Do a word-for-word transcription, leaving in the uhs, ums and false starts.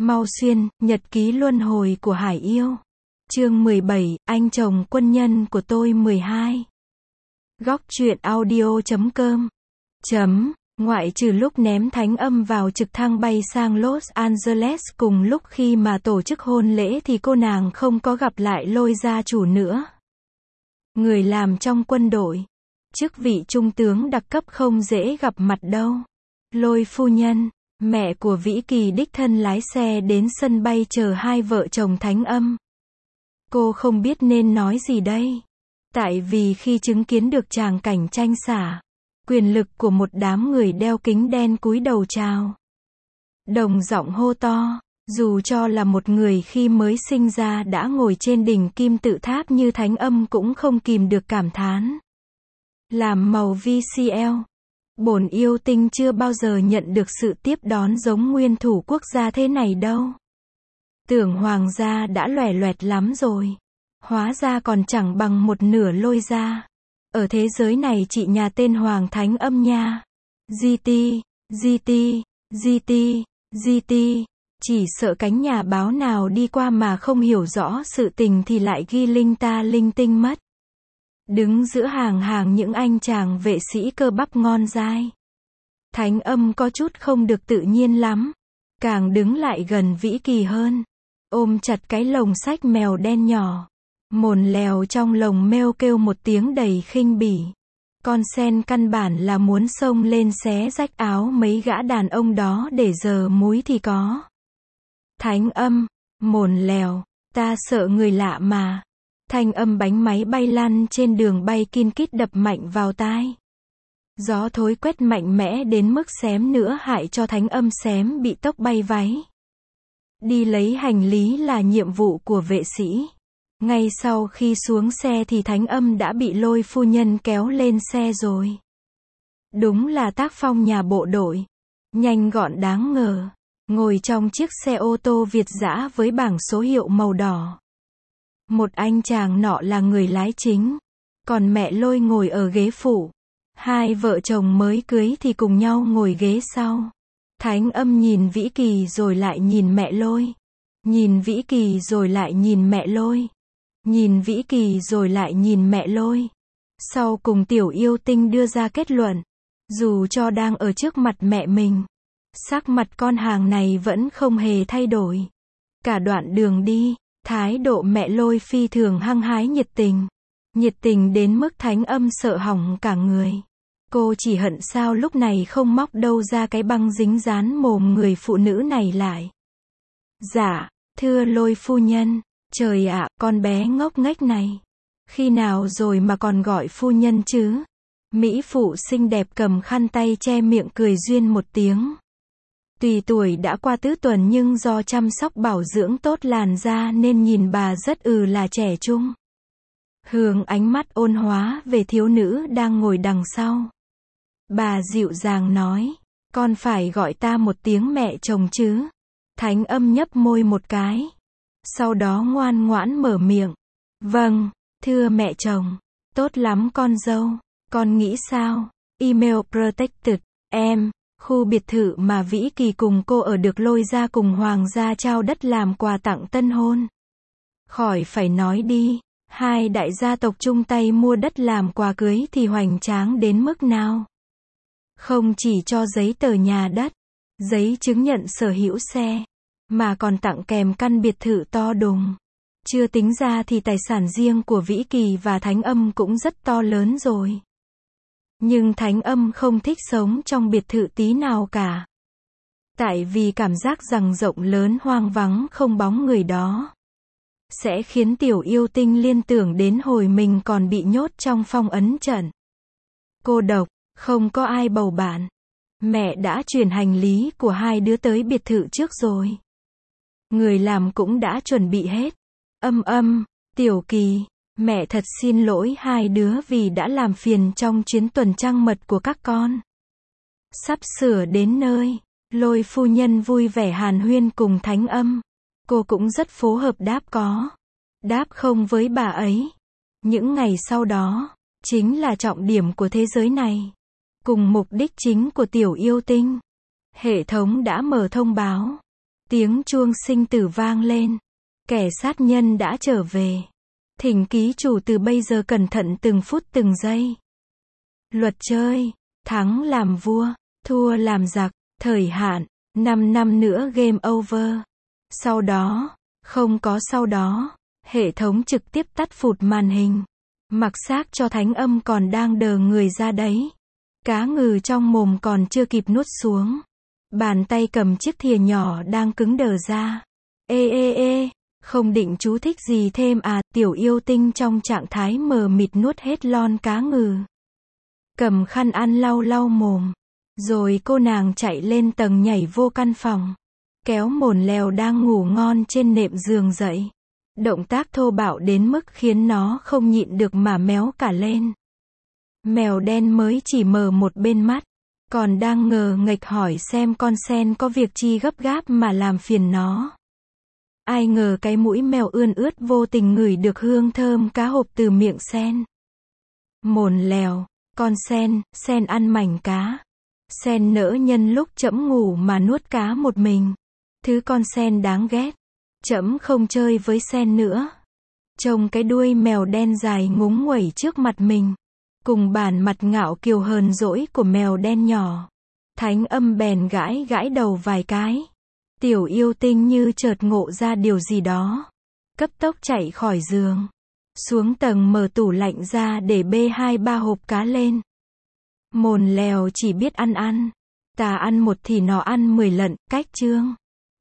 Mau Xuyên, nhật ký luân hồi của Hải Yêu. Chương mười bảy, anh chồng quân nhân của tôi mười hai. Góc truyện audio chấm com. Chấm, ngoại trừ lúc ném Thánh Âm vào trực thăng bay sang Los Angeles cùng lúc khi mà tổ chức hôn lễ thì cô nàng không có gặp lại Lôi gia chủ nữa. Người làm trong quân đội, chức vị trung tướng đặc cấp không dễ gặp mặt đâu. Lôi phu nhân, mẹ của Vĩ Kỳ đích thân lái xe đến sân bay chờ hai vợ chồng Thánh Âm. Cô không biết nên nói gì đây. Tại vì khi chứng kiến được tràng cảnh tranh xả, quyền lực của một đám người đeo kính đen cúi đầu chào, đồng giọng hô to, dù cho là một người khi mới sinh ra đã ngồi trên đỉnh kim tự tháp như Thánh Âm cũng không kìm được cảm thán. Làm màu vê xê lờ, bổn yêu tinh chưa bao giờ nhận được sự tiếp đón giống nguyên thủ quốc gia thế này đâu. Tưởng hoàng gia đã loẻ loẹt lắm rồi. Hóa ra còn chẳng bằng một nửa Lôi gia. Ở thế giới này chị nhà tên Hoàng Thánh Âm nha. giê tê, giê tê, giê tê, giê tê. Chỉ sợ cánh nhà báo nào đi qua mà không hiểu rõ sự tình thì lại ghi linh ta linh tinh mất. Đứng giữa hàng hàng những anh chàng vệ sĩ cơ bắp ngon dai, Thánh Âm có chút không được tự nhiên lắm. Càng đứng lại gần Vĩ Kỳ hơn, ôm chặt cái lồng sách mèo đen nhỏ. Mồn lèo trong lồng meo kêu một tiếng đầy khinh bỉ. Con sen căn bản là muốn xông lên xé rách áo mấy gã đàn ông đó để giờ múi thì có. Thánh Âm, mồn lèo, ta sợ người lạ mà. Thanh âm bánh máy bay lăn trên đường bay kin kít đập mạnh vào tai. Gió thối quét mạnh mẽ đến mức xém nữa hại cho Thánh Âm xém bị tóc bay váy. Đi lấy hành lý là nhiệm vụ của vệ sĩ. Ngay sau khi xuống xe thì Thánh Âm đã bị Lôi phu nhân kéo lên xe rồi. Đúng là tác phong nhà bộ đội. Nhanh gọn đáng ngờ. Ngồi trong chiếc xe ô tô Việt dã với bảng số hiệu màu đỏ. Một anh chàng nọ là người lái chính. Còn mẹ Lôi ngồi ở ghế phụ. Hai vợ chồng mới cưới thì cùng nhau ngồi ghế sau. Thánh Âm nhìn Vĩ Kỳ rồi lại nhìn mẹ Lôi. Nhìn Vĩ Kỳ rồi lại nhìn mẹ Lôi. Nhìn Vĩ Kỳ rồi lại nhìn mẹ Lôi. Sau cùng tiểu yêu tinh đưa ra kết luận. Dù cho đang ở trước mặt mẹ mình, sắc mặt con hàng này vẫn không hề thay đổi. Cả đoạn đường đi, thái độ mẹ Lôi phi thường hăng hái nhiệt tình. Nhiệt tình đến mức Thánh Âm sợ hỏng cả người. Cô chỉ hận sao lúc này không móc đâu ra cái băng dính dán mồm người phụ nữ này lại. Dạ, thưa Lôi phu nhân. Trời ạ, con bé ngốc nghếch này. Khi nào rồi mà còn gọi phu nhân chứ? Mỹ phụ xinh đẹp cầm khăn tay che miệng cười duyên một tiếng. Tuy tuổi đã qua tứ tuần nhưng do chăm sóc bảo dưỡng tốt làn da nên nhìn bà rất ừ là trẻ trung. Hướng ánh mắt ôn hóa về thiếu nữ đang ngồi đằng sau. Bà dịu dàng nói, con phải gọi ta một tiếng mẹ chồng chứ? Thánh Âm nhấp môi một cái. Sau đó ngoan ngoãn mở miệng. Vâng, thưa mẹ chồng. Tốt lắm con dâu. Con nghĩ sao? Email protected. Em, khu biệt thự mà Vĩ Kỳ cùng cô ở được Lôi ra cùng Hoàng gia trao đất làm quà tặng tân hôn. Khỏi phải nói đi. Hai đại gia tộc chung tay mua đất làm quà cưới thì hoành tráng đến mức nào? Không chỉ cho giấy tờ nhà đất, giấy chứng nhận sở hữu xe, mà còn tặng kèm căn biệt thự to đùng. Chưa tính ra thì tài sản riêng của Vĩ Kỳ và Thánh Âm cũng rất to lớn rồi. Nhưng Thánh Âm không thích sống trong biệt thự tí nào cả. Tại vì cảm giác rằng rộng lớn hoang vắng không bóng người đó sẽ khiến tiểu yêu tinh liên tưởng đến hồi mình còn bị nhốt trong phong ấn trận. Cô độc, không có ai bầu bạn. Mẹ đã chuyển hành lý của hai đứa tới biệt thự trước rồi. Người làm cũng đã chuẩn bị hết. Âm Âm, Tiểu Kỳ, mẹ thật xin lỗi hai đứa vì đã làm phiền trong chuyến tuần trăng mật của các con. Sắp sửa đến nơi, Lôi phu nhân vui vẻ hàn huyên cùng Thánh Âm. Cô cũng rất phối hợp đáp có. Đáp không với bà ấy. Những ngày sau đó, chính là trọng điểm của thế giới này. Cùng mục đích chính của tiểu yêu tinh. Hệ thống đã mở thông báo. Tiếng chuông sinh tử vang lên. Kẻ sát nhân đã trở về. Thỉnh ký chủ từ bây giờ cẩn thận từng phút từng giây. Luật chơi. Thắng làm vua, thua làm giặc. Thời hạn, năm năm nữa game over. Sau đó, không có sau đó. Hệ thống trực tiếp tắt phụt màn hình. Mặc xác cho thánh âm còn đang đờ người ra đấy. Cá ngừ trong mồm còn chưa kịp nuốt xuống. Bàn tay cầm chiếc thìa nhỏ đang cứng đờ ra. Ê ê ê, không định chú thích gì thêm à, tiểu yêu tinh trong trạng thái mờ mịt nuốt hết lon cá ngừ. Cầm khăn ăn lau lau mồm. Rồi cô nàng chạy lên tầng nhảy vô căn phòng. Kéo mồn lèo đang ngủ ngon trên nệm giường dậy. Động tác thô bạo đến mức khiến nó không nhịn được mà méo cả lên. Mèo đen mới chỉ mở một bên mắt. Còn đang ngờ nghệch hỏi xem con sen có việc chi gấp gáp mà làm phiền nó. Ai ngờ cái mũi mèo ươn ướt vô tình ngửi được hương thơm cá hộp từ miệng sen. Mồn lèo, con sen, sen ăn mảnh cá. Sen nỡ nhân lúc trẫm ngủ mà nuốt cá một mình. Thứ con sen đáng ghét. Trẫm không chơi với sen nữa. Trông cái đuôi mèo đen dài ngúng nguẩy trước mặt mình. Cùng bản mặt ngạo kiều hờn dỗi của mèo đen nhỏ. Thánh âm bèn gãi gãi đầu vài cái. Tiểu yêu tinh như chợt ngộ ra điều gì đó. Cấp tốc chạy khỏi giường. Xuống tầng mở tủ lạnh ra để bê hai ba hộp cá lên. Mồn lèo chỉ biết ăn ăn. Ta ăn một thì nó ăn mười lận, cách chương.